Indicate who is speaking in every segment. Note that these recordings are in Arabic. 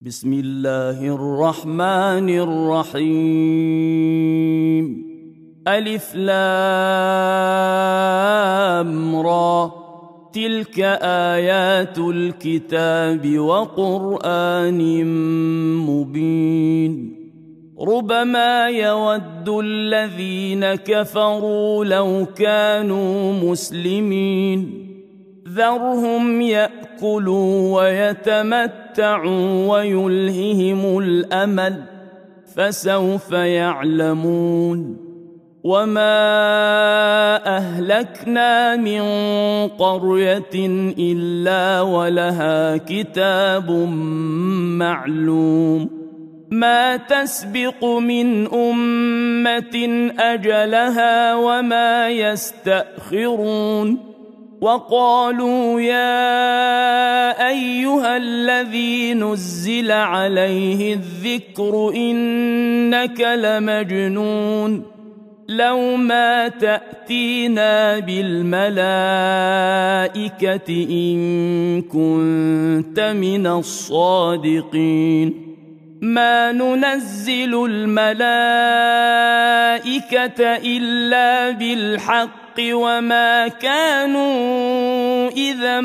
Speaker 1: بسم الله الرحمن الرحيم. ألف لام را، تلك آيات الكتاب وقرآن مبين. ربما يود الذين كفروا لو كانوا مسلمين، ذرهم يأكلوا ويتمتعوا ويلههم الأمل، فسوف يعلمون. وما أهلكنا من قرية إلا ولها كتاب معلوم، ما تسبق من أمة أجلها وما يستأخرون. وقالوا يا أيها الذي نزل عليه الذكر إنك لمجنون، لو ما تأتينا بالملائكة إن كنت من الصادقين. ما ننزل الملائكة إلا بالحق وما كانوا إذا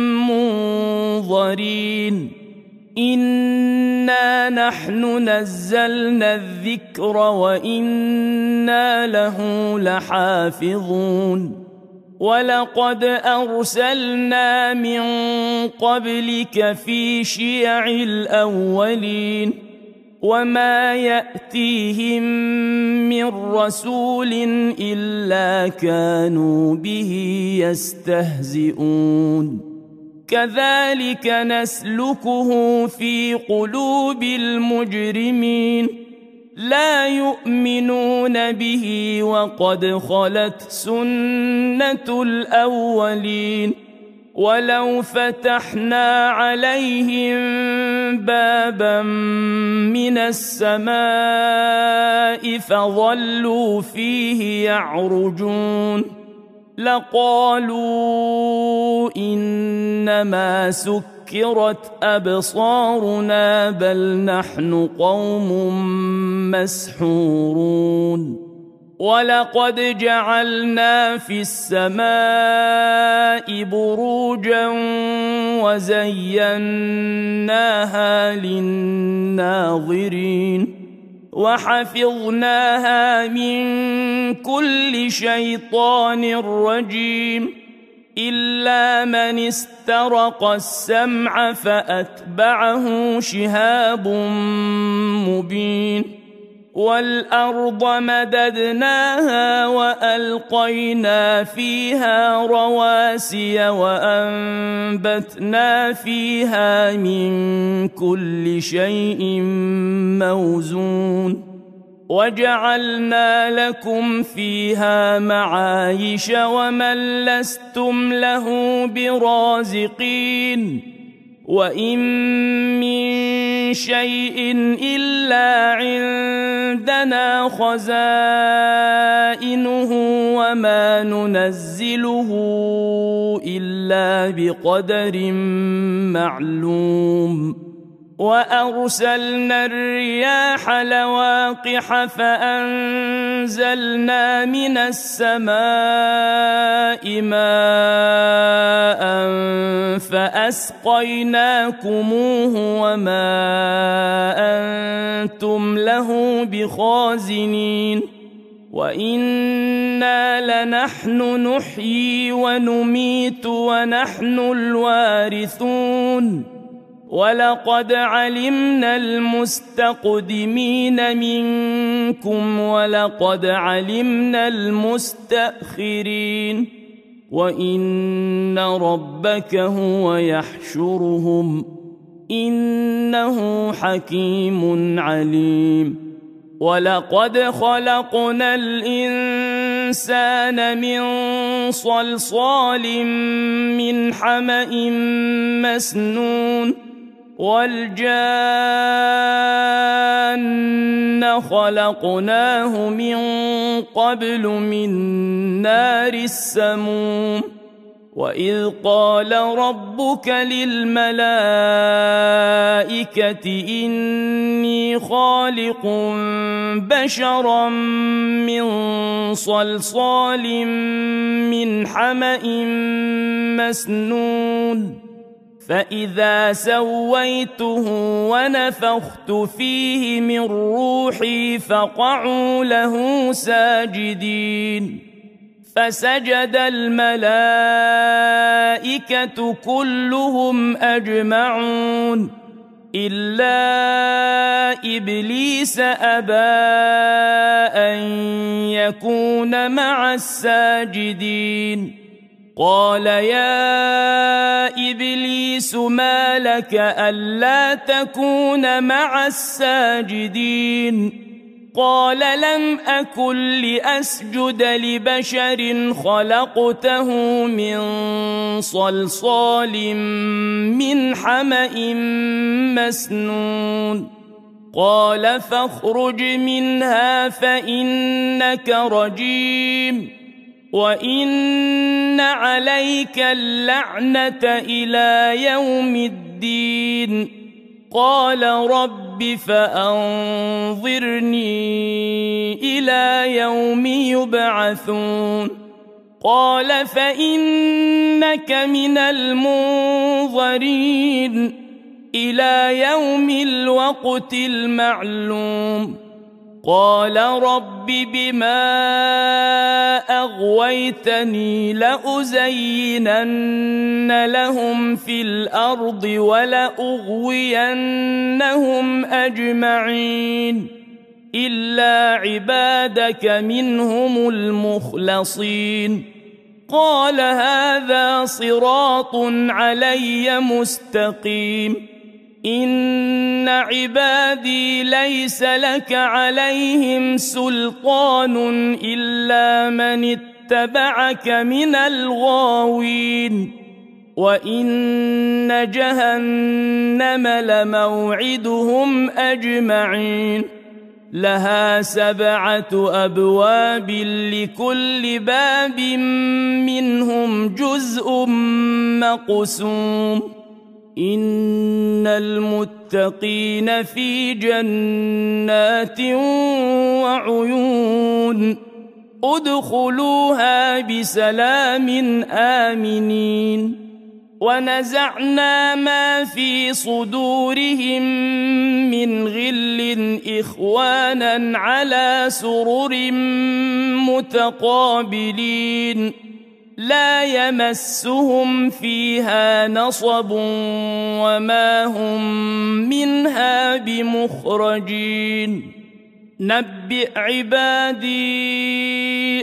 Speaker 1: منظرين. إنا نحن نزلنا الذكر وإنا له لحافظون. ولقد أرسلنا من قبلك في شيع الأولين، وما يأتيهم من رسول إلا كانوا به يستهزئون. كذلك نسلكه في قلوب المجرمين، لا يؤمنون به وقد خلت سنة الأولين. ولو فتحنا عليهم بابا من السماء فظلوا فيه يعرجون لقالوا إنما سكرت أبصارنا بل نحن قوم مسحورون. ولقد جعلنا في السماء بروجا وزيناها للناظرين، وحفظناها من كل شيطان رجيم، إلا من استرق السمع فأتبعه شهاب مبين. والأرض مددناها وألقينا فيها رواسي وأنبتنا فيها من كل شيء موزون، وجعلنا لكم فيها معايش ومن لستم له برازقين. وإن من شيء إلا عندنا خزائنه وما ننزله إلا بقدر معلوم. وأرسلنا الرياح لواقح فأنزلنا من السماء ماء فأسقيناكموه وما أنتم له بخازنين. وإنا لنحن نحيي ونميت ونحن الوارثون. ولقد علمنا المستقدمين منكم ولقد علمنا المستأخرين، وإن ربك هو يحشرهم إنه حكيم عليم. ولقد خلقنا الإنسان من صلصال من حمأ مسنون، والجان خلقناه من قبل من نار السموم. وإذ قال ربك للملائكة إني خالق بشرا من صلصال من حمأ مسنون فإذا سويته ونفخت فيه من روحي فقعوا له ساجدين فسجد الملائكة كلهم أجمعون إلا إبليس أبى أن يكون مع الساجدين قال يا إبليس ما لك ألا تكون مع الساجدين قال لم أكن لأسجد لبشر خلقته من صلصال من حمأ مسنون قال فاخرج منها فإنك رجيم وإن عليك اللعنة إلى يوم الدين قال رب فأنظرني إلى يوم يبعثون قال فإنك من المنظرين إلى يوم الوقت المعلوم قال رب بما أغويتني لأزينن لهم في الأرض ولأغوينهم أجمعين إلا عبادك منهم المخلصين قال هذا صراط علي مستقيم إن عبادي ليس لك عليهم سلطان إلا من اتبعك من الغاوين وإن جهنم لموعدهم أجمعين لها 7 أبواب لكل باب منهم جزء مقسوم إن المتقين في جنات وعيون ادخلوها بسلام آمنين ونزعنا ما في صدورهم من غل إخوانا على سرر متقابلين لا يمسهم فيها نصب وما هم منها بمخرجين نبئ عبادي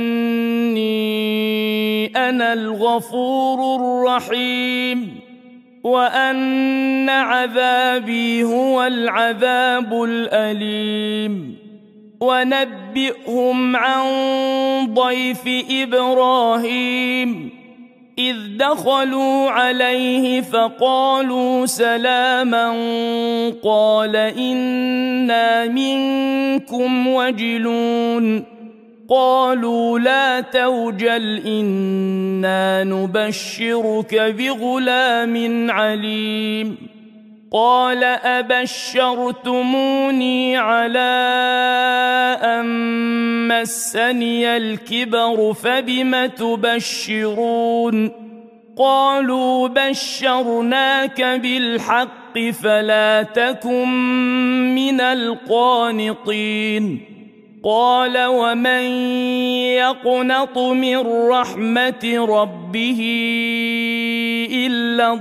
Speaker 1: أني أنا الغفور الرحيم وأن عذابي هو العذاب الأليم ونبئهم عن ضيف إبراهيم إذ دخلوا عليه فقالوا سلاما قال إنا منكم وجلون قالوا لا توجل إنا نبشرك بغلام عليم قال أبشرتموني على أن مسني الكبر فبم تبشرون قالوا بشرناك بالحق فلا تكن من القانطين قال ومن يقنط من رحمة ربه إلا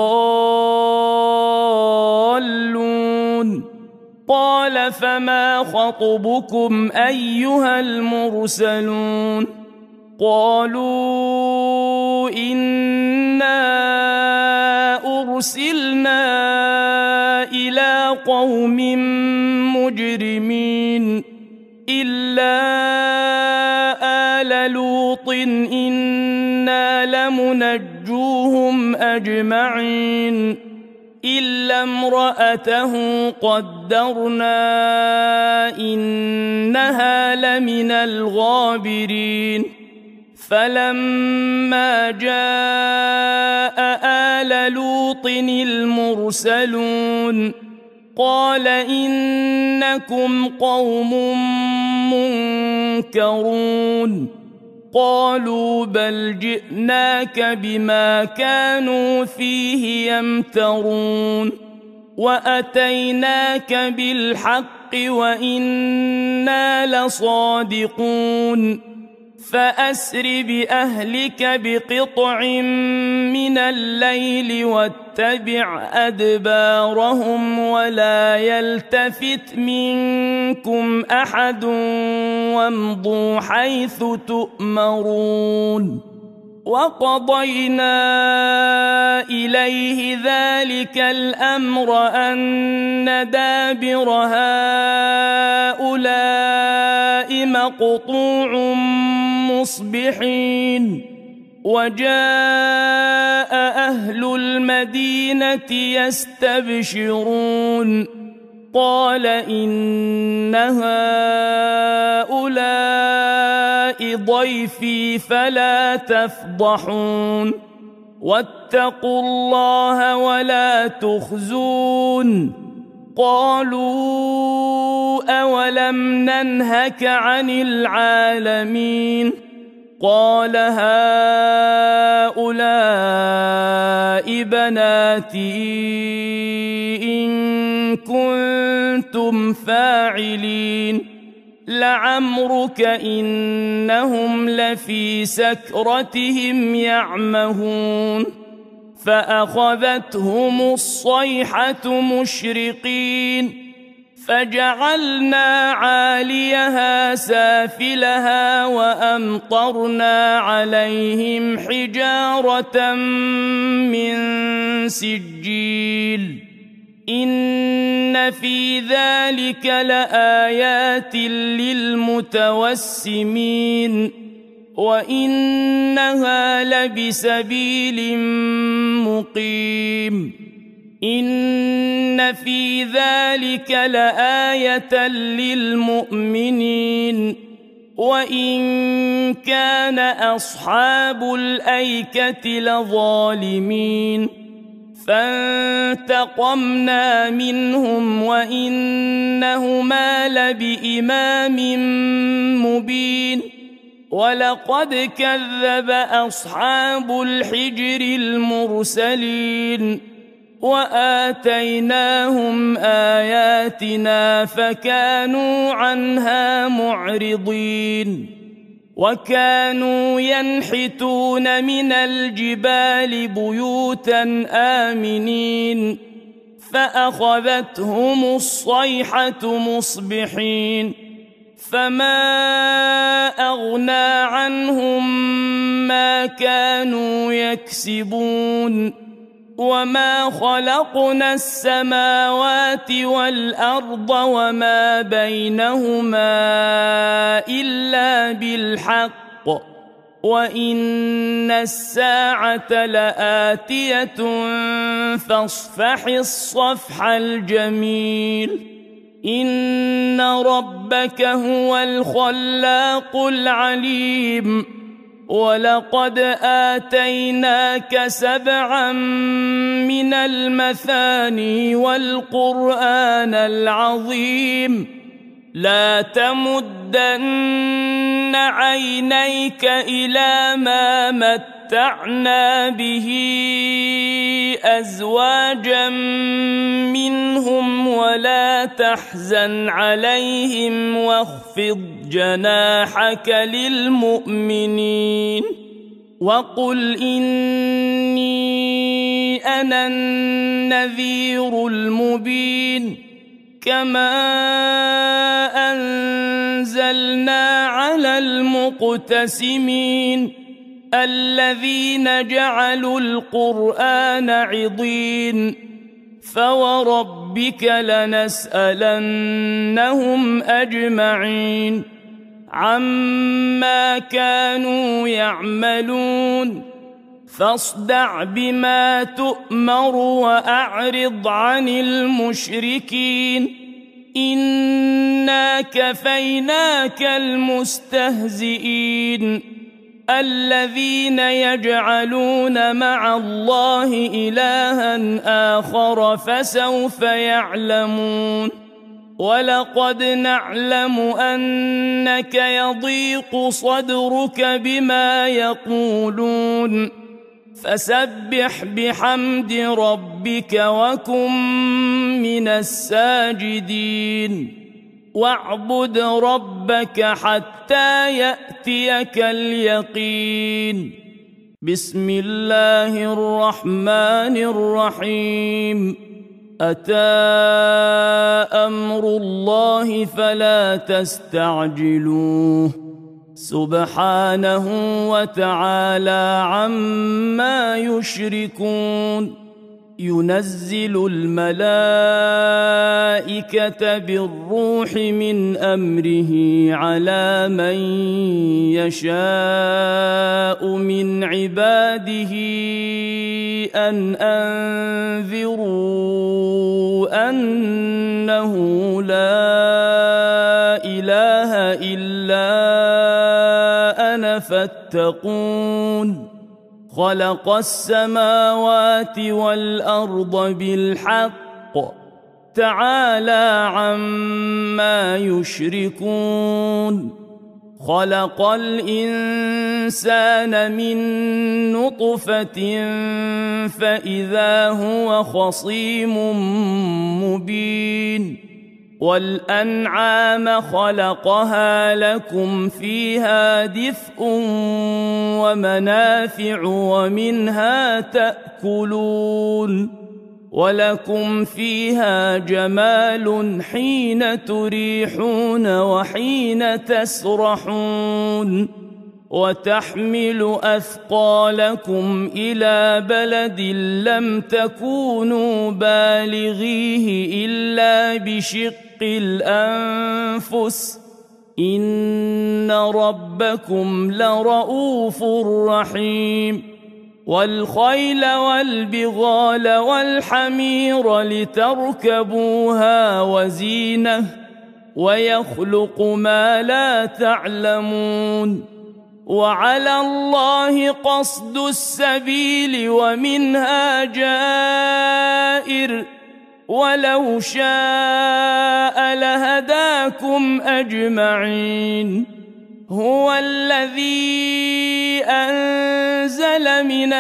Speaker 1: الضالون قال فما خطبكم أيها المرسلون قالوا إنا أرسلنا إلى قوم مجرمين إلا آل لوط إنا لمنجوهم أجمعين إلا امرأته قدرنا إنها لمن الغابرين فلما جاء آل لوط المرسلون قال إنكم قوم منكرون قالوا بل جئناك بما كانوا فيه يمترون وأتيناك بالحق وإنا لصادقون فأسر بأهلك بقطع من الليل واتبع أدبارهم ولا يلتفت منكم أحد وامضوا حيث تؤمرون وقضينا إليه ذلك الأمر أن دابر هؤلاء مقطوع مصبحين وجاء أهل المدينة يستبشرون قال إن هؤلاء ضيفي فلا تفضحون واتقوا الله ولا تخزون قالوا أولم ننهك عن العالمين قال هؤلاء بناتي إن كنتم فاعلين لعمرك إنهم لفي سكرتهم يعمهون فأخذتهم الصيحة مشرقين فجعلنا عاليها سافلها وأمطرنا عليهم حجارة من سجيل إن في ذلك لآيات للمتوسمين وإنها لبسبيل مقيم إن في ذلك لآية للمؤمنين وإن كان أصحاب الأيكة لظالمين فانتقمنا منهم وإنهما لبإمام مبين ولقد كذب أصحاب الحجر المرسلين وآتيناهم آياتنا فكانوا عنها معرضين وكانوا ينحتون من الجبال بيوتا آمنين فأخذتهم الصيحة مصبحين فما أغنى عنهم ما كانوا يكسبون وما خلقنا السماوات والأرض وما بينهما إلا بالحق وإن الساعة لآتية فاصفح الصفح الجميل إن ربك هو الخلاق العليم ولقد آتيناك 7 من المثاني والقرآن العظيم لا تمدن عينيك إلى ما متعنا به أزواجا منهم ولا تحزن عليهم واخفض جناحك للمؤمنين وقل إني أنا النذير المبين كما أنزلنا على المقتسمين الذين جعلوا القرآن عضين فوربك لنسألنهم أجمعين عما كانوا يعملون فاصدع بما تؤمر وأعرض عن المشركين إنا كفيناك المستهزئين الذين يجعلون مع الله إلها آخر فسوف يعلمون ولقد نعلم أنك يضيق صدرك بما يقولون فسبح بحمد ربك وكن من الساجدين واعبد ربك حتى يأتيك اليقين. بسم الله الرحمن الرحيم. أتى أمر الله فلا تستعجلوه سبحانه وتعالى عما يشركون. ينزل الملائكة بالروح من أمره على من يشاء من عباده أن أنذروا أنه لا إله إلا أنا فاتقون. خلق السماوات والأرض بالحق تعالى عما يشركون. خلق الإنسان من نطفة فإذا هو خصيم مبين. والأنعام خلقها لكم فيها دفء ومنافع ومنها تأكلون ولكم فيها جمال حين تريحون وحين تسرحون وتحمل أثقالكم إلى بلد لم تكونوا بالغيه إلا بشق الأنفس إن ربكم لرؤوف رحيم. والخيل والبغال والحمير لتركبوها وزينة ويخلق ما لا تعلمون. وعلى الله قصد السبيل ومنها جائر ولو شاء لهداكم أجمعين. هو الذي أنزل من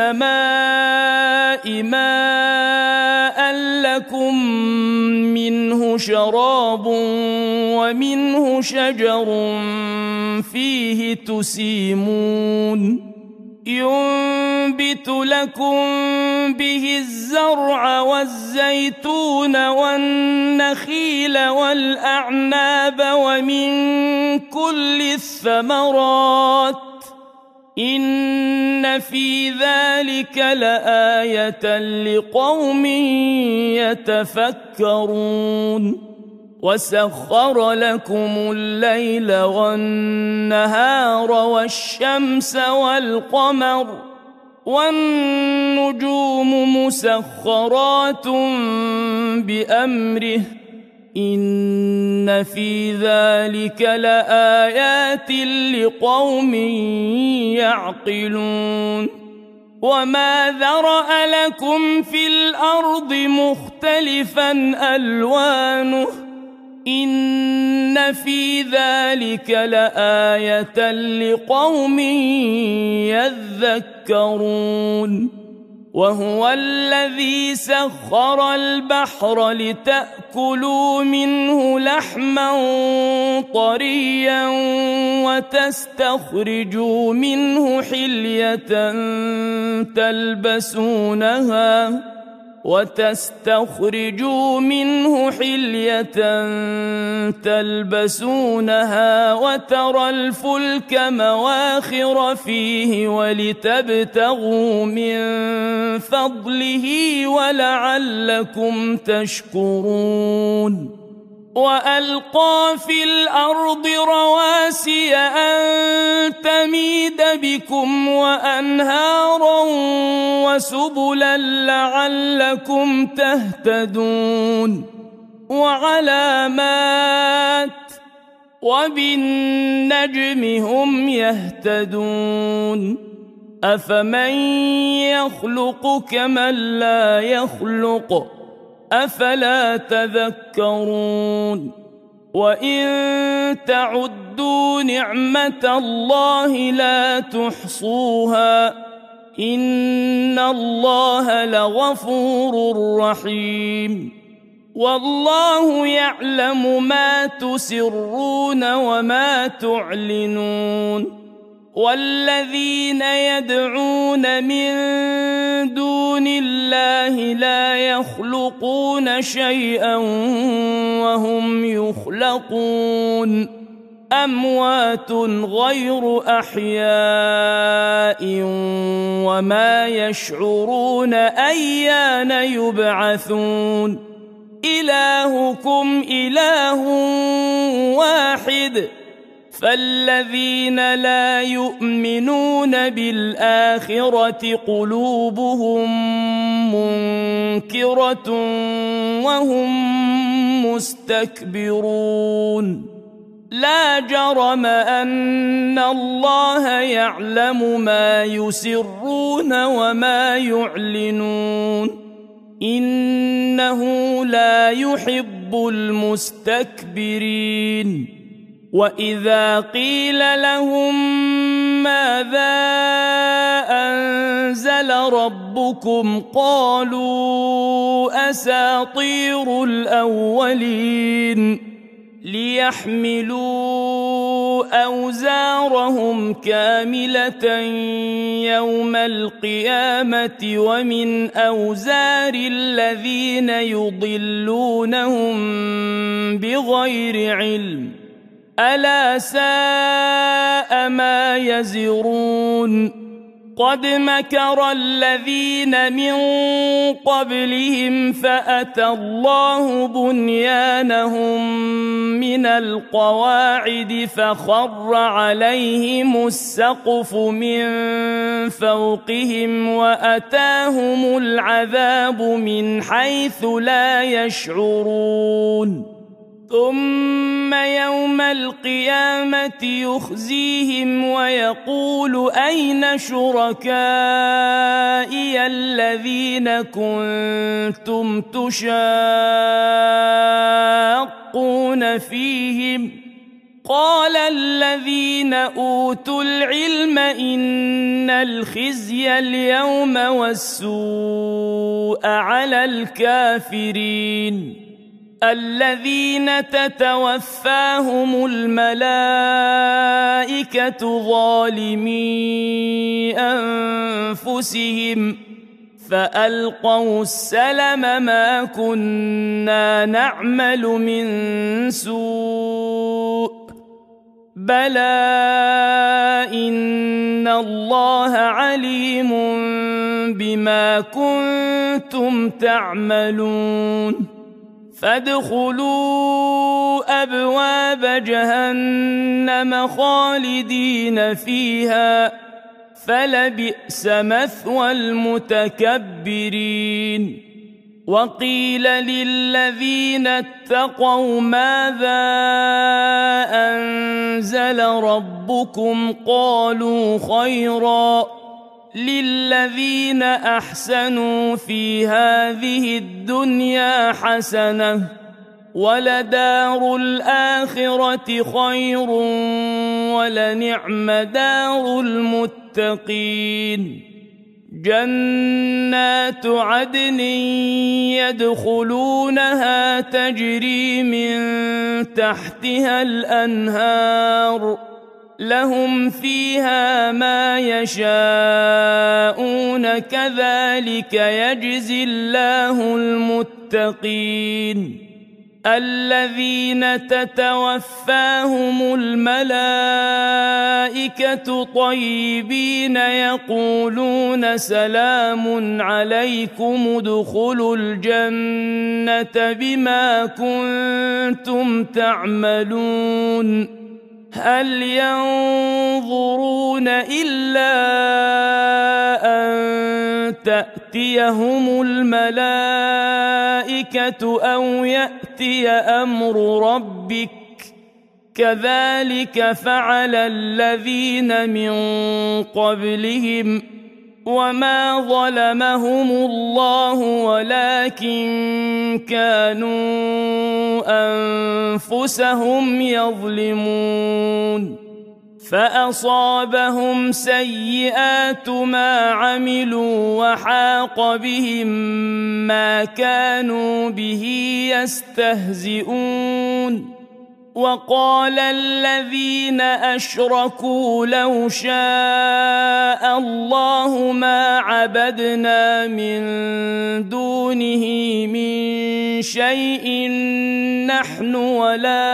Speaker 1: السماء ماء لكم منه شراب ومنه شجر فيه تسيمون ينبت لكم به الزرع والزيتون والنخيل والأعناب ومن كل الثمرات إن في ذلك لآية لقوم يتفكرون. وسخر لكم الليل والنهار والشمس والقمر والنجوم مسخرات بأمره إن في ذلك لآيات لقوم يعقلون. وما ذرأ لكم في الأرض مختلفا ألوانه إن في ذلك لآية لقوم يذكرون. وهو الذي سخر البحر لتأكلوا منه لحما طريا وتستخرجوا منه حلية تلبسونها وترى الفلك مواخر فيه ولتبتغوا من فضله ولعلكم تشكرون. وألقى في الأرض رواسي أن تميد بكم وأنهارا وسبلا لعلكم تهتدون. وعلامات وبالنجم هم يهتدون أفمن يخلق كمن لا يخلق أفلا تذكرون وإن تعدوا نعمة الله لا تحصوها إن الله لغفور رحيم والله يعلم ما تسرون وما تعلنون والذين يدعون من دون الله لا يخلقون شيئا وهم يخلقون أموات غير أحياء وما يشعرون أيان يبعثون إلهكم إله واحد فالذين لا يؤمنون بالآخرة قلوبهم منكرة وهم مستكبرون لا جرم أن الله يعلم ما يسرون وما يعلنون إنه لا يحب المستكبرين وإذا قيل لهم ماذا أنزل ربكم قالوا أساطير الأولين ليحملوا أوزارهم كاملة يوم القيامة ومن أوزار الذين يضلونهم بغير علم ألا ساء ما يزرون قد مكر الذين من قبلهم فأتى الله بنيانهم من القواعد فخر عليهم السقف من فوقهم وأتاهم العذاب من حيث لا يشعرون ثم يوم القيامة يخزيهم ويقول أين شركائي الذين كنتم تشاقون فيهم قال الذين أوتوا العلم إن الخزي اليوم والسوء على الكافرين الذين تتوفاهم الملائكة ظالمي أنفسهم فألقوا السلم ما كنا نعمل من سوء بلى إن الله عليم بما كنتم تعملون فادخلوا أبواب جهنم خالدين فيها فلبئس مثوى المتكبرين وقيل للذين اتقوا ماذا أنزل ربكم قالوا خيرا للذين أحسنوا في هذه الدنيا حسنة ولدار الآخرة خير ولنعم دار المتقين جنات عدن يدخلونها تجري من تحتها الأنهار لهم فيها ما يشاءون كذلك يجزي الله المتقين الذين تتوفاهم الملائكة طيبين يقولون سلام عليكم ادخلوا الجنة بما كنتم تعملون هل ينظرون إلا أن تأتيهم الملائكة أو يأتي أمر ربك كذلك فعل الذين من قبلهم وما ظلمهم الله ولكن كانوا أنفسهم يظلمون فأصابهم سيئات ما عملوا وحاق بهم ما كانوا به يستهزئون وقال الذين أشركوا لو شاء الله ما عبدنا من دونه من شيء نحن ولا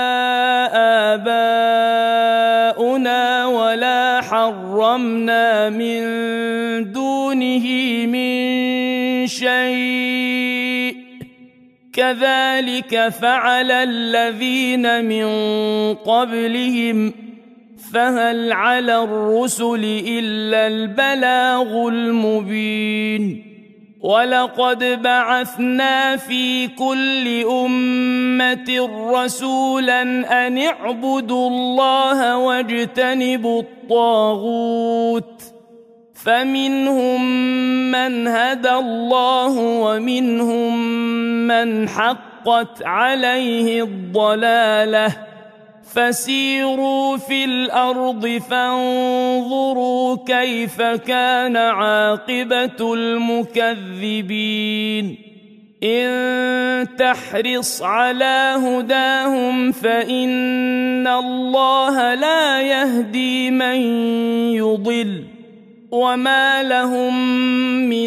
Speaker 1: آباؤنا ولا حرمنا من دونه من شيء كذلك فعل الذين من قبلهم فهل على الرسل إلا البلاغ المبين ولقد بعثنا في كل أمة رسولا أن اعبدوا الله واجتنبوا الطاغوت فمنهم من هدى الله ومنهم من حقت عليه الضلالة فسيروا في الأرض فانظروا كيف كان عاقبة المكذبين إن تحرص على هداهم فإن الله لا يهدي من يضل وما لهم من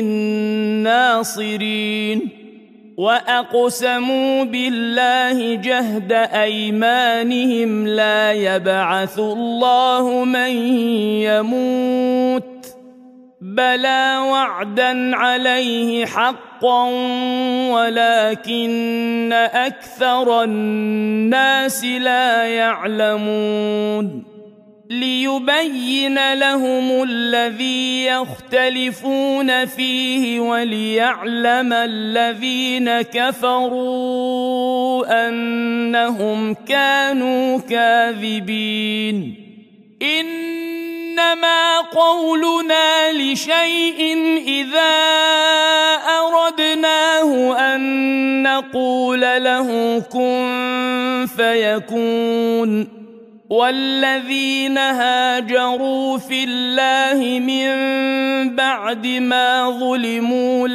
Speaker 1: ناصرين وأقسموا بالله جهد أيمانهم لا يبعث الله من يموت بلى وعدا عليه حقا ولكن أكثر الناس لا يعلمون ليبين لهم الذي يختلفون فيه وليعلم الذين كفروا أنهم كانوا كاذبين إنما قولنا لشيء إذا أردناه أن نقول له كن فيكون والذين هاجروا في الله من بعد ما ظلموا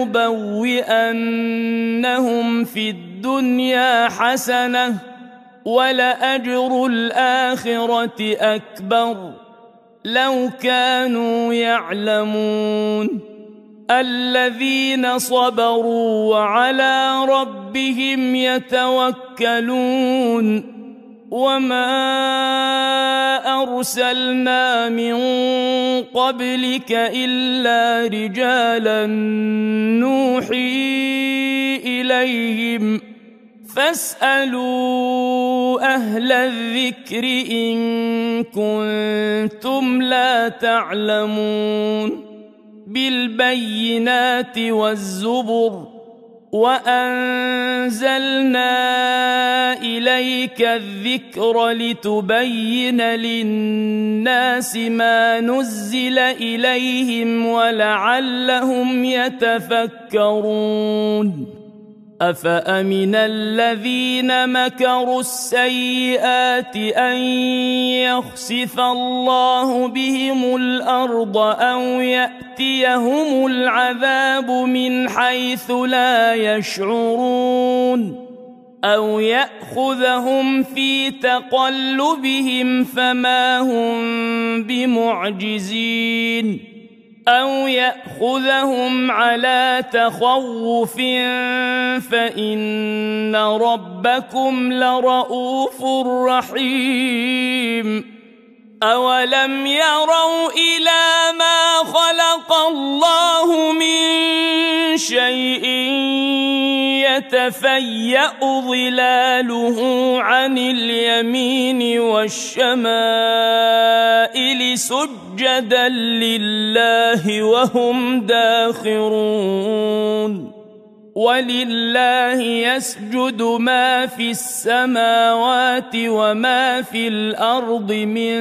Speaker 1: لنبوئنهم في الدنيا حسنة ولأجر الآخرة أكبر لو كانوا يعلمون الذين صبروا وعلى ربهم يتوكلون وما أرسلنا من قبلك إلا رجالا نوحي إليهم فاسألوا أهل الذكر إن كنتم لا تعلمون بالبينات والزبر وأنزلنا إليك الذكر لتبين للناس ما نزل إليهم ولعلهم يتفكرون أفأمن الذين مكروا السيئات أن يخسف الله بهم الأرض أو يأتيهم العذاب من حيث لا يشعرون أو يأخذهم في تقلبهم فما هم بمعجزين أو يأخذهم على تخوف فإن ربكم لرؤوف رحيم أولم يروا إلى ما خلق الله من شيء يتفيأ ظلاله عن اليمين والشمائل سجدا لله وهم داخرون ولله يسجد ما في السماوات وما في الأرض من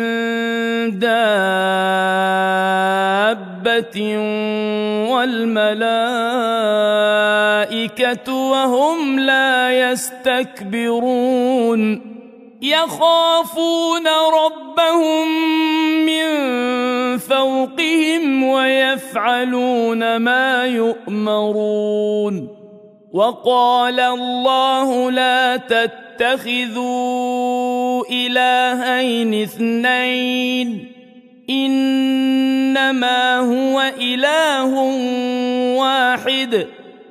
Speaker 1: دابة والملائكة وهم لا يستكبرون يخافون ربهم من فوقهم ويفعلون ما يؤمرون وقال الله لا تتخذوا إلهين اثنين إنما هو إله واحد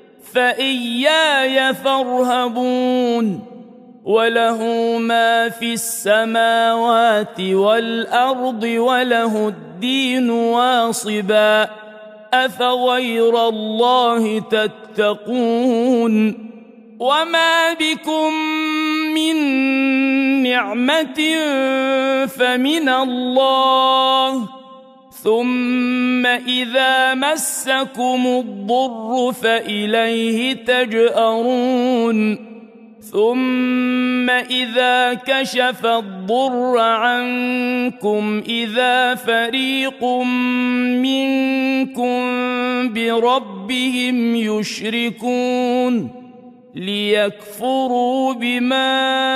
Speaker 1: فإياي فارهبون وله ما في السماوات والأرض وله الدين واصبا أفغير الله تتقون وما بكم من نعمة فمن الله ثم إذا مسكم الضر فإليه تجأرون ثم إذا كشف الضر عنكم إذا فريق منكم بربهم يشركون ليكفروا بما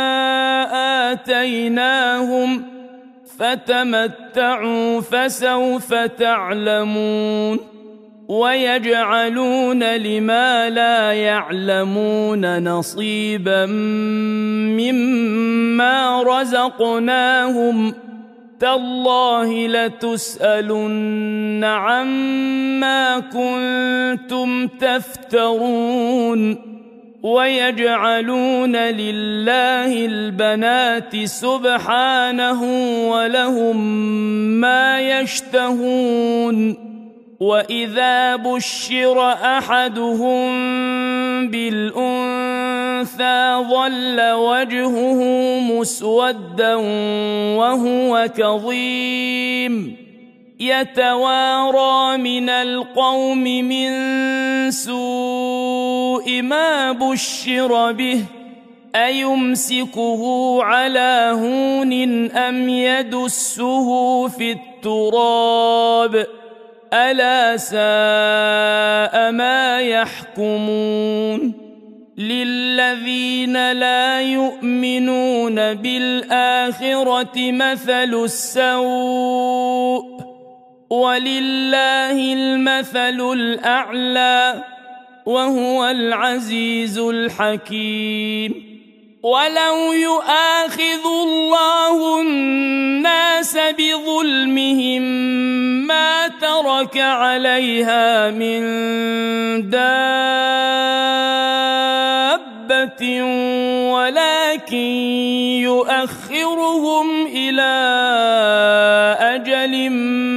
Speaker 1: آتيناهم فتمتعوا فسوف تعلمون ويجعلون لما لا يعلمون نصيبا مما رزقناهم تالله لتسألن عما كنتم تفترون ويجعلون لله البنات سبحانه ولهم ما يشتهون وإذا بشر أحدهم بالأنثى ظل وجهه مسودا وهو كظيم يتوارى من القوم من سوء ما بشر به أيمسكه على هون أم يدسه في التراب ألا ساء ما يحكمون للذين لا يؤمنون بالآخرة مثل السوء ولله المثل الأعلى وهو العزيز الحكيم ولو يؤاخذ الله الناس بظلمهم ما ترك عليها من دابة ولكن يؤخرهم إلى أجل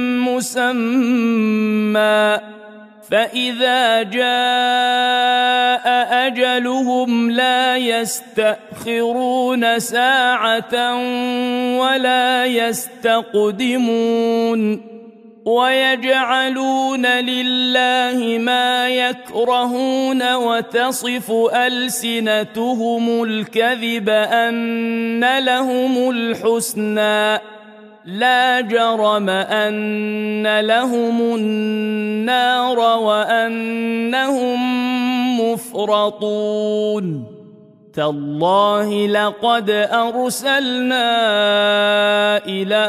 Speaker 1: مسمى فإذا جاء أجلهم لا يستأخرون ساعة ولا يستقدمون ويجعلون لله ما يكرهون وتصف ألسنتهم الكذب أن لهم الحسنى لا جرم أن لهم النار وأنهم مفرطون تالله لقد أرسلنا إلى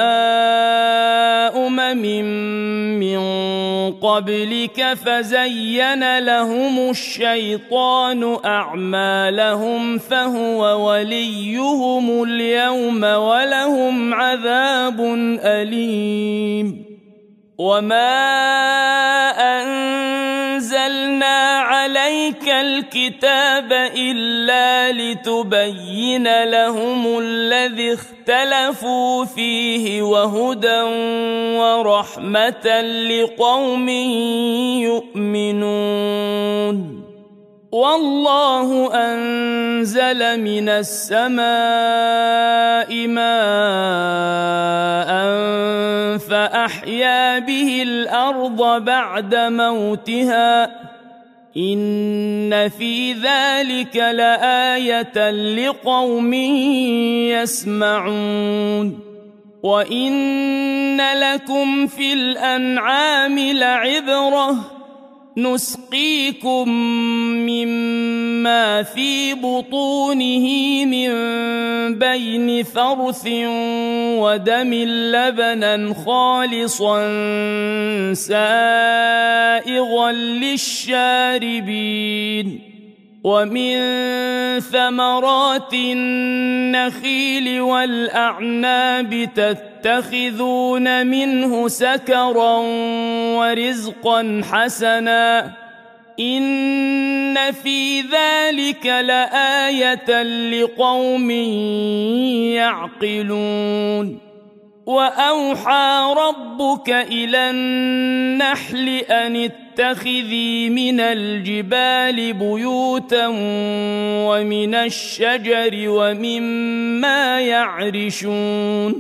Speaker 1: من قبلك فزين لهم الشيطان أعمالهم فهو وليهم اليوم ولهم عذاب أليم وما أنزلنا عليك الكتاب إلا لتبين لهم الذي اختلفوا فيه وهدى ورحمة لقوم يؤمنون والله أنزل من السماء ماء فأحيا به الأرض بعد موتها إن في ذلك لآية لقوم يسمعون وإن لكم في الأنعام لعبرة نسقيكم مما في بطونه من بين فرث ودم لبنا خالصا سائغا للشاربين ومن ثمرات النخيل والأعناب تتخذون منه سكرا ورزقا حسنا إن في ذلك لآية لقوم يعقلون وأوحى ربك إلى النحل أن اتخذي من الجبال بيوتا ومن الشجر ومما يعرشون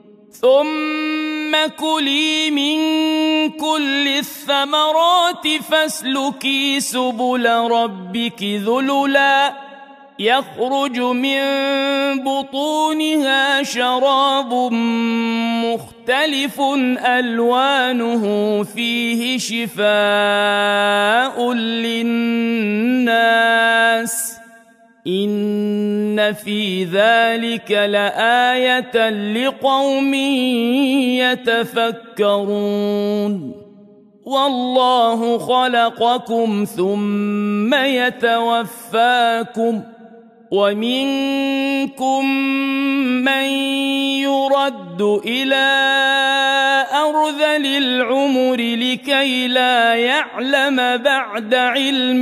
Speaker 1: ثم كلي من كل الثمرات فاسلكي سبل ربك ذللا يخرج من بطونها شراب مختلف ألوانه فيه شفاء للناس إن في ذلك لآية لقوم يتفكرون والله خلقكم ثم يتوفاكم ومنكم من يرد إلى أرذل العمر لكي لا يعلم بعد علم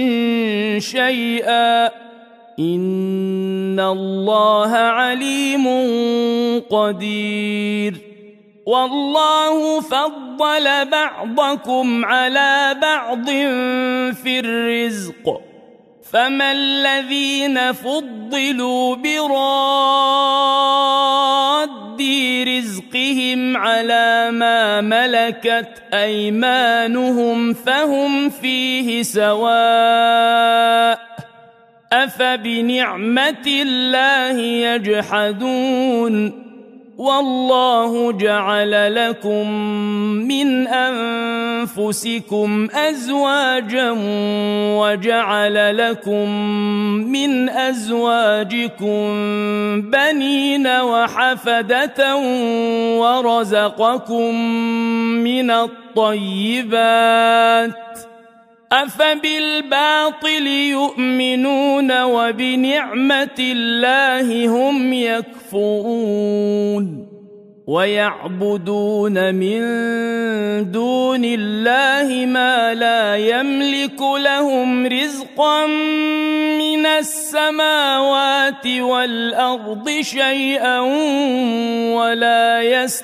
Speaker 1: شيئا إن الله عليم قدير والله فضل بعضكم على بعض في الرزق فما الذين فضلوا براد رزقهم على ما ملكت أيمانهم فهم فيه سواء أفبنعمة الله يجحدون والله جعل لكم من أنفسكم أزواجا وجعل لكم من أزواجكم بنين وحفدة ورزقكم من الطيبات أفبالباطل يؤمنون وبنعمة الله هم يكفرون ويعبدون من دون الله ما لا يملك لهم رزقا من السماوات والأرض شيئا ولا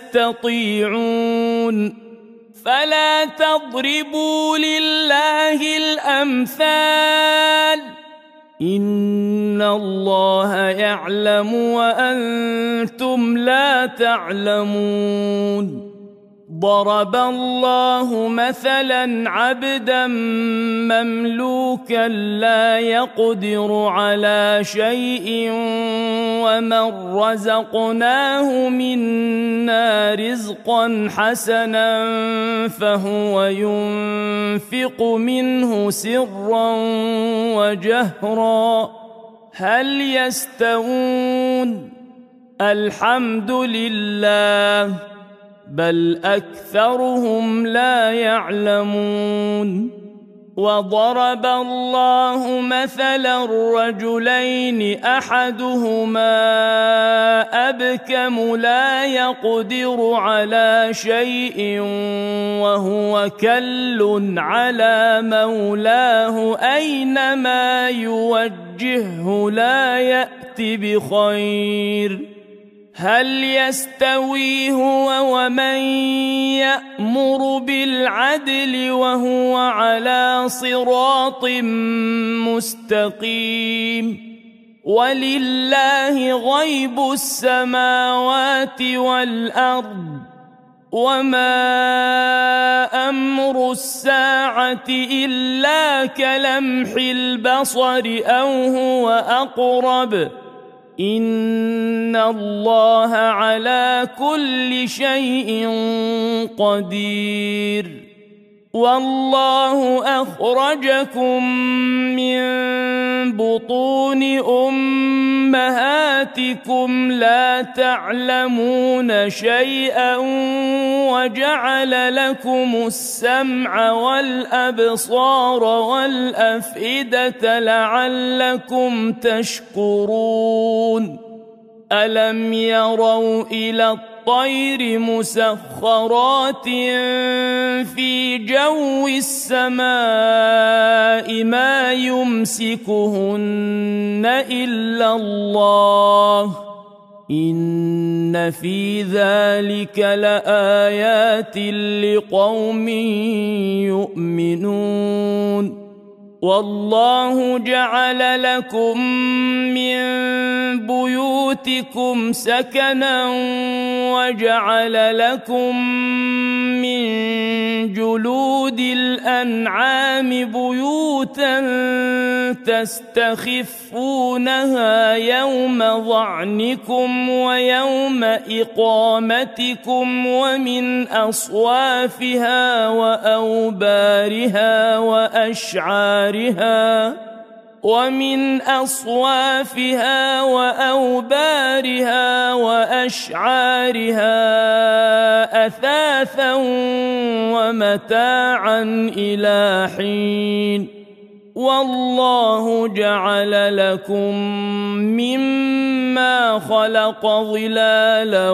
Speaker 1: يستطيعون فلا تضربوا لله الأمثال إن الله يعلم وأنتم لا تعلمون ضرب الله مثلا عبدا مملوكا لا يقدر على شيء ومن رزقناه منا رزقا حسنا فهو ينفق منه سرا وجهرا هل يستوون الحمد لله بل أكثرهم لا يعلمون وضرب الله مثلا رجلين أحدهما أبكم لا يقدر على شيء وهو كل على مولاه أينما يوجهه لا يأتي بخير هل يستوي هو ومن يأمر بالعدل وهو على صراط مستقيم ولله غيب السماوات والأرض وما أمر الساعة إلا كلمح البصر أو هو أقرب إن الله على كل شيء قدير والله أخرجكم من بطون أمهاتكم لا تعلمون شيئا وجعل لكم السمع والأبصار والأفئدة لعلكم تشكرون ألم يروا إلى الطير مسخرات في جو السماء ما يمسكهن إلا الله إن في ذلك لآيات لقوم يؤمنون والله جعل لكم من بيوتكم سكنا وجعل لكم من جلود الأنعام بيوتا تستخفونها يوم ظعنكم ويوم إقامتكم ومن أصوافها وأوبارها وأشعارها أثاثا ومتاعا إلى حين والله جعل لكم مما خلق ظلالا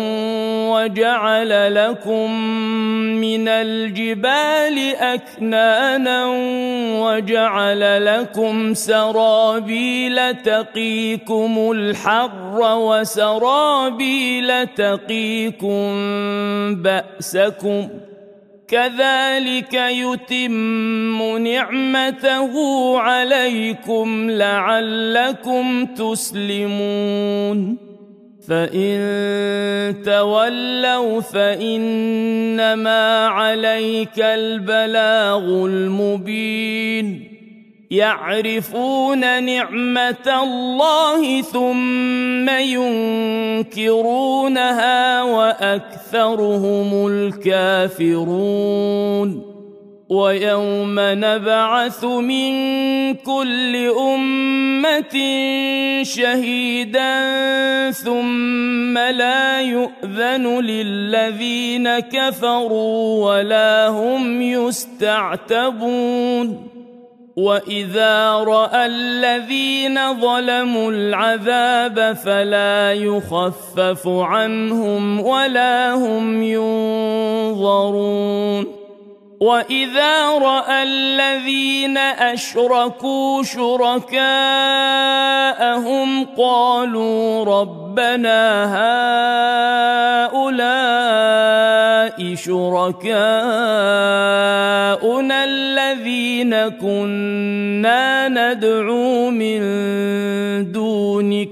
Speaker 1: وجعل لكم من الجبال أكنانا وجعل لكم سرابيل تقيكم الحر وسرابيل تقيكم بأسكم كذلك يتم نعمته عليكم لعلكم تسلمون فإن تولوا فإنما عليك البلاغ المبين يعرفون نعمة الله ثم ينكرونها وأكثرهم الكافرون ويوم نبعث من كل أمة شهيدا ثم لا يؤذن للذين كفروا ولا هم يستعتبون وإذا رأى الذين ظلموا العذاب فلا يخفف عنهم ولا هم ينظرون وإذا رأى الذين أشركوا شركاءهم قالوا ربنا هؤلاء شركاؤنا الذين كنا ندعو من دونك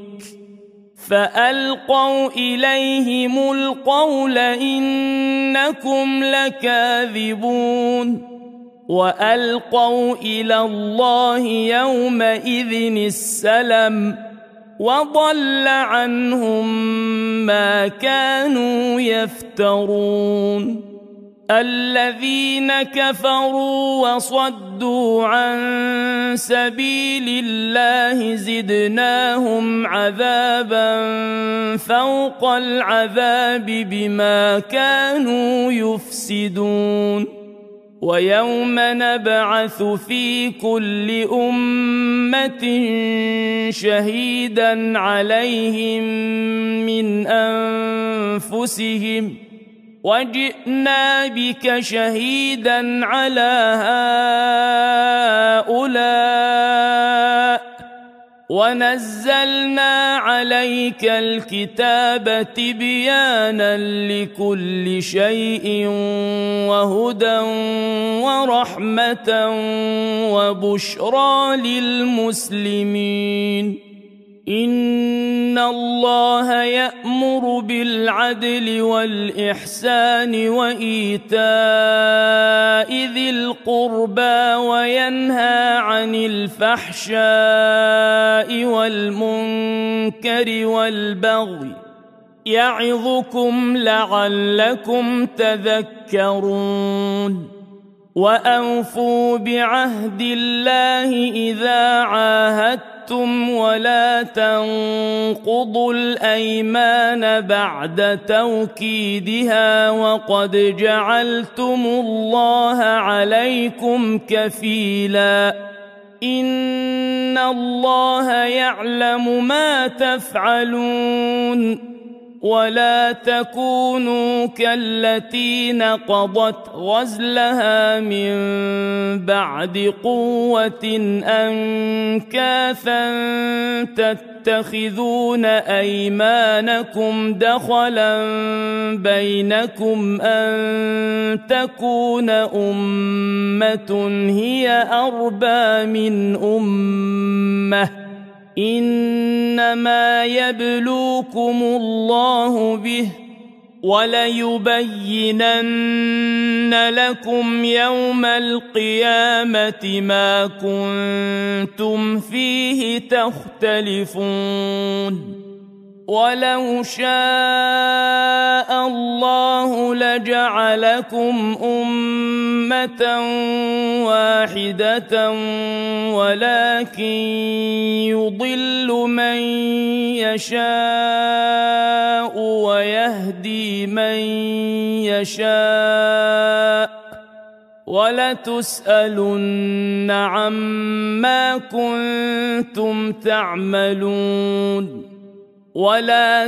Speaker 1: فألقوا إليهم القول إنكم لكاذبون وألقوا إلى الله يومئذ السلم وضل عنهم ما كانوا يفترون الذين كفروا وصدوا عن سبيل الله زدناهم عذابا فوق العذاب بما كانوا يفسدون ويوم نبعث في كل أمة شهيدا عليهم من أنفسهم وجئنا بك شهيدا على هؤلاء ونزلنا عليك الكتاب تبيانا لكل شيء وهدى ورحمة وبشرى للمسلمين إن الله يأمر بالعدل والإحسان وإيتاء ذي القربى وينهى عن الفحشاء والمنكر والبغي يعظكم لعلكم تذكرون وأوفوا بعهد الله إذا عاهدتم ولا تنقضوا الأيمان بعد توكيدها وقد جعلتم الله عليكم كفيلا إن الله يعلم ما تفعلون ولا تكونوا كالتي نقضت غزلها من بعد قوة أنكاثا تتخذون أيمانكم دخلا بينكم أن تكون أمة هي أربى من أمة إنما يبلوكم الله به وليبينن لكم يوم القيامة ما كنتم فيه تختلفون ولو شاء الله لجعلكم أمة واحدة ولكن يضل من يشاء ويهدي من يشاء ولتسألن عما كنتم تعملون ولا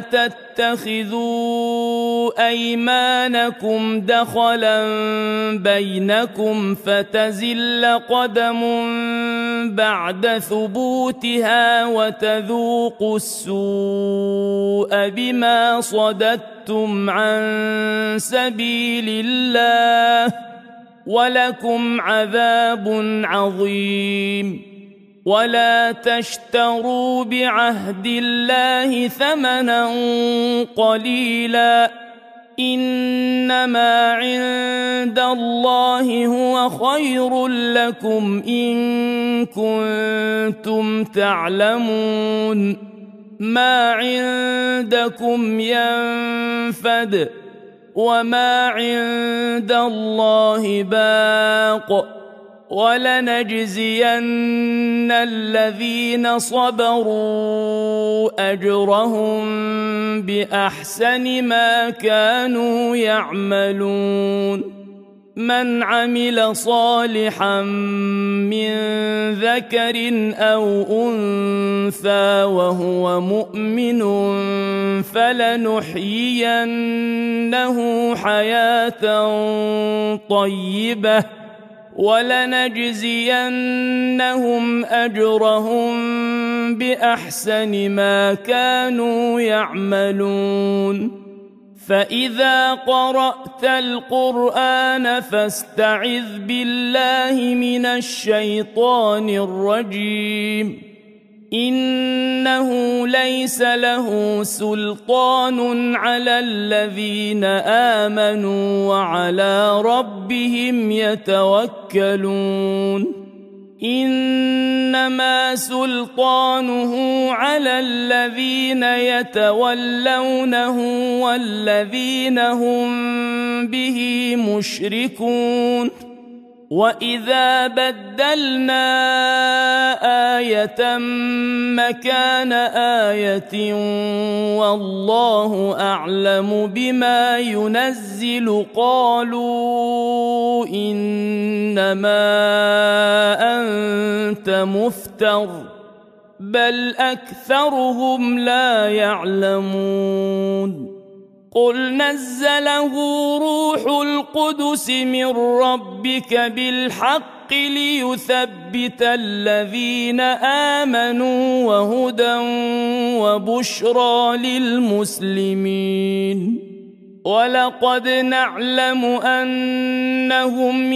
Speaker 1: تتخذوا أيمانكم دخلا بينكم فتزل قدم بعد ثبوتها وتذوقوا السوء بما صددتم عن سبيل الله ولكم عذاب عظيم ولا تشتروا بعهد الله ثمنا قليلا إنما عند الله هو خير لكم إن كنتم تعلمون ما عندكم ينفد وما عند الله باق ولنجزين الذين صبروا أجرهم بأحسن ما كانوا يعملون من عمل صالحا من ذكر أو أنثى وهو مؤمن فلنحيينه حياة طيبة ولنجزينهم أجرهم بأحسن ما كانوا يعملون فإذا قرأت القرآن فاستعذ بالله من الشيطان الرجيم إنه ليس له سلطان على الذين آمنوا وعلى ربهم يتوكلون إنما سلطانه على الذين يتولونه والذين هم به مشركون وإذا بدلنا آية مكان آية والله أعلم بما ينزل قالوا إنما أنت مفتر بل أكثرهم لا يعلمون قل نزله روح القدس من ربك بالحق ليثبت الذين آمنوا وهدى وبشرى للمسلمين ولقد نعلم أنهم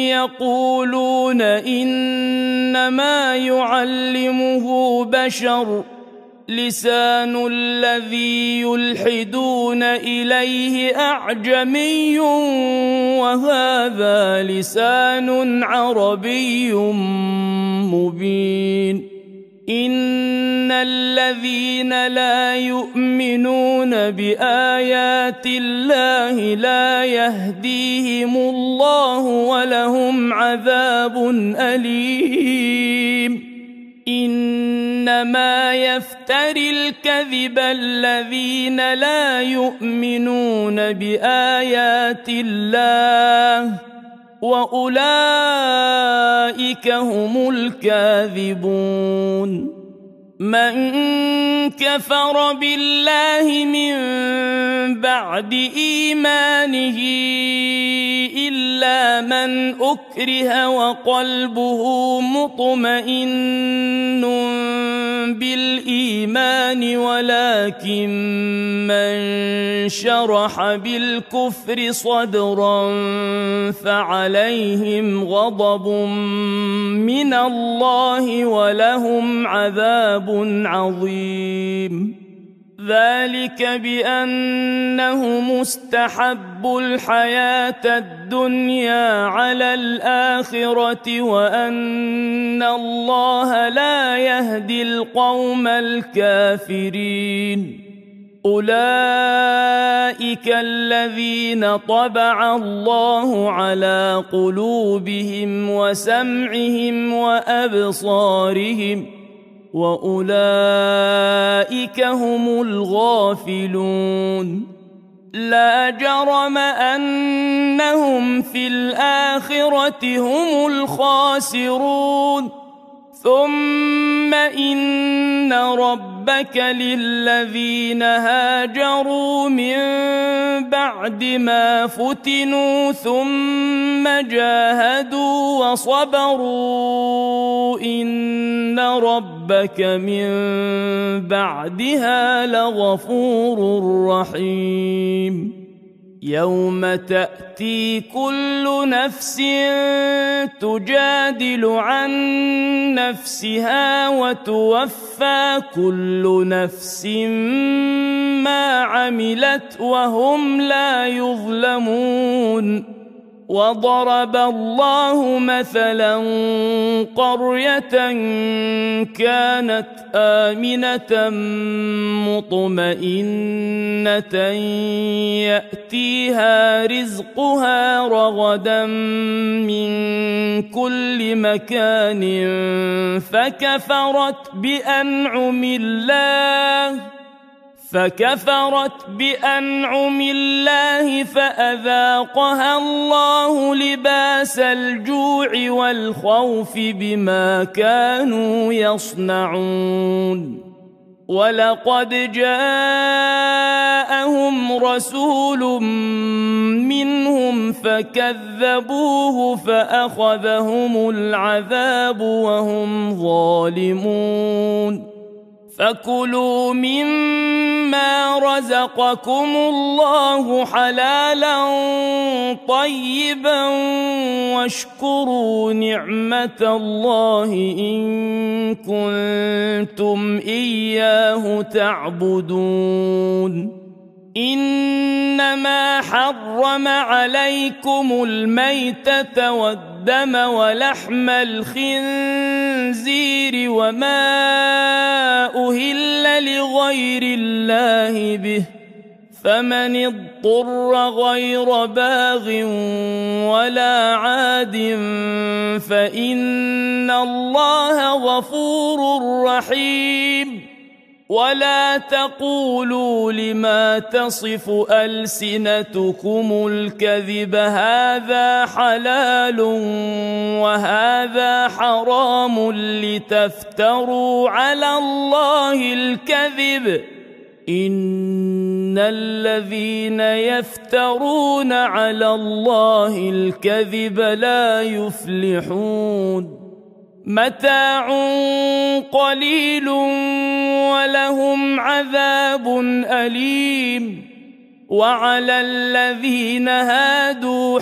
Speaker 1: يقولون إنما يعلمه بشر لسان الذي يلحدون إليه أعجمي وهذا لسان عربي مبين إن الذين لا يؤمنون بآيات الله لا يهديهم الله ولهم عذاب أليم إنما يفتري الكذب الذين لا يؤمنون بآيات الله وأولئك هم الكاذبون من كفر بالله من بعد إيمانه إلا من أكره وقلبه مطمئن بالإيمان ولكن من شرح بالكفر صدرا فعليهم غضب من الله ولهم عذاب عظيم ذلك بأنه مستحب الحياة الدنيا على الآخرة وأن الله لا يهدي القوم الكافرين أولئك الذين طبع الله على قلوبهم وسمعهم وأبصارهم وأولئك هم الغافلون لا جرم أنهم في الآخرة هم الخاسرون ثم إن ربك للذين هاجروا من بعد ما فتنوا ثم جاهدوا وصبروا إن ربك من بعدها لغفور رحيم يوم تأتي كل نفس تجادل عن نفسها وتوفى كل نفس ما عملت وهم لا يظلمون وضرب الله مثلا قرية كانت آمنة مطمئنة يأتيها رزقها رغدا من كل مكان فكفرت بأنعم الله فأذاقها الله لباس الجوع والخوف بما كانوا يصنعون ولقد جاءهم رسول منهم فكذبوه فأخذهم العذاب وهم ظالمون فكلوا مما رزقكم الله حلالا طيبا واشكروا نعمة الله إن كنتم إياه تعبدون إنما حرم عليكم الميتة والدم ولحم الخنزير وما أهل لغير الله به فمن اضطر غير باغ ولا عاد فإن الله غفور رحيم ولا تقولوا لما تصف ألسنتكم الكذب هذا حلال وهذا حرام لتفتروا على الله الكذب إن الذين يفترون على الله الكذب لا يفلحون متاع قليل ولهم عذاب أليم وعلى الذين هادوا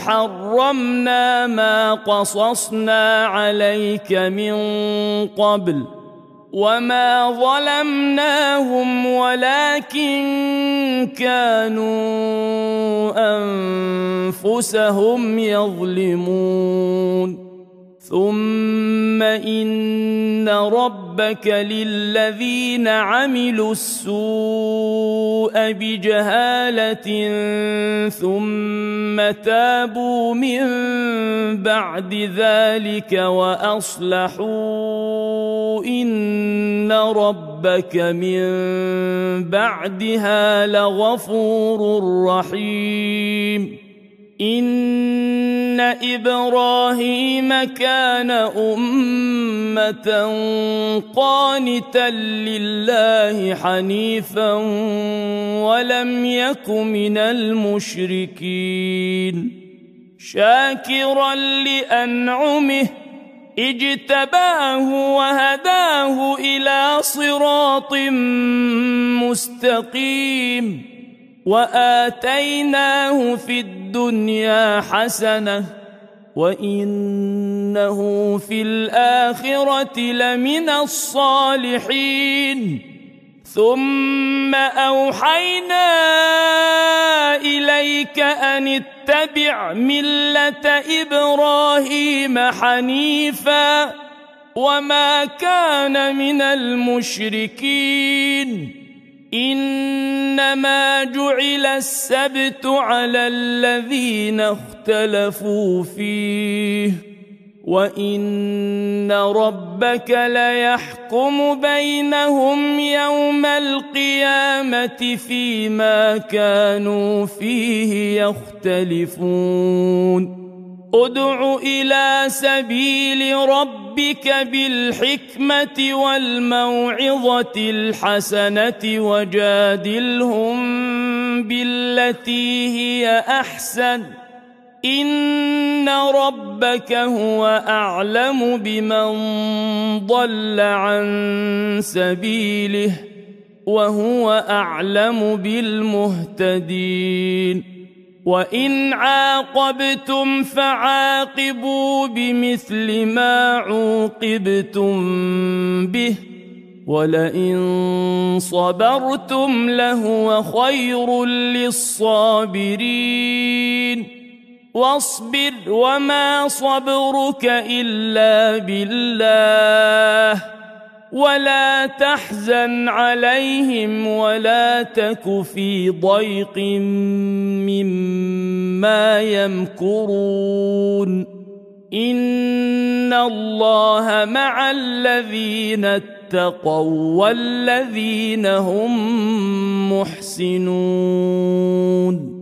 Speaker 1: حرمنا ما قصصنا عليك من قبل وما ظلمناهم ولكن كانوا أنفسهم يظلمون ثم إن ربك للذين عملوا السوء بجهالة ثم تابوا من بعد ذلك وأصلحوا إن ربك من بعدها لغفور رحيم إن إبراهيم كان أمة قانتا لله حنيفا ولم يك من المشركين شاكرا لأنعمه اجتباه وهداه إلى صراط مستقيم وآتيناه في الدنيا حسنة وإنه في الآخرة لمن الصالحين ثم أوحينا إليك أن اتبع ملة إبراهيم حنيفا وما كان من المشركين إنما جعل السبت على الذين اختلفوا فيه وإن ربك ليحكم بينهم يوم القيامة فيما كانوا فيه يختلفون ادع إلى سبيل ربك بالحكمة والموعظة الحسنة وجادلهم بالتي هي أحسن إن ربك هو أعلم بمن ضل عن سبيله وهو أعلم بالمهتدين وإن عاقبتم فعاقبوا بمثل ما عوقبتم به ولئن صبرتم لهو خير للصابرين واصبر وما صبرك إلا بالله ولا تحزن عليهم ولا تك في ضيق مما يمكرون إن الله مع الذين اتقوا والذين هم محسنون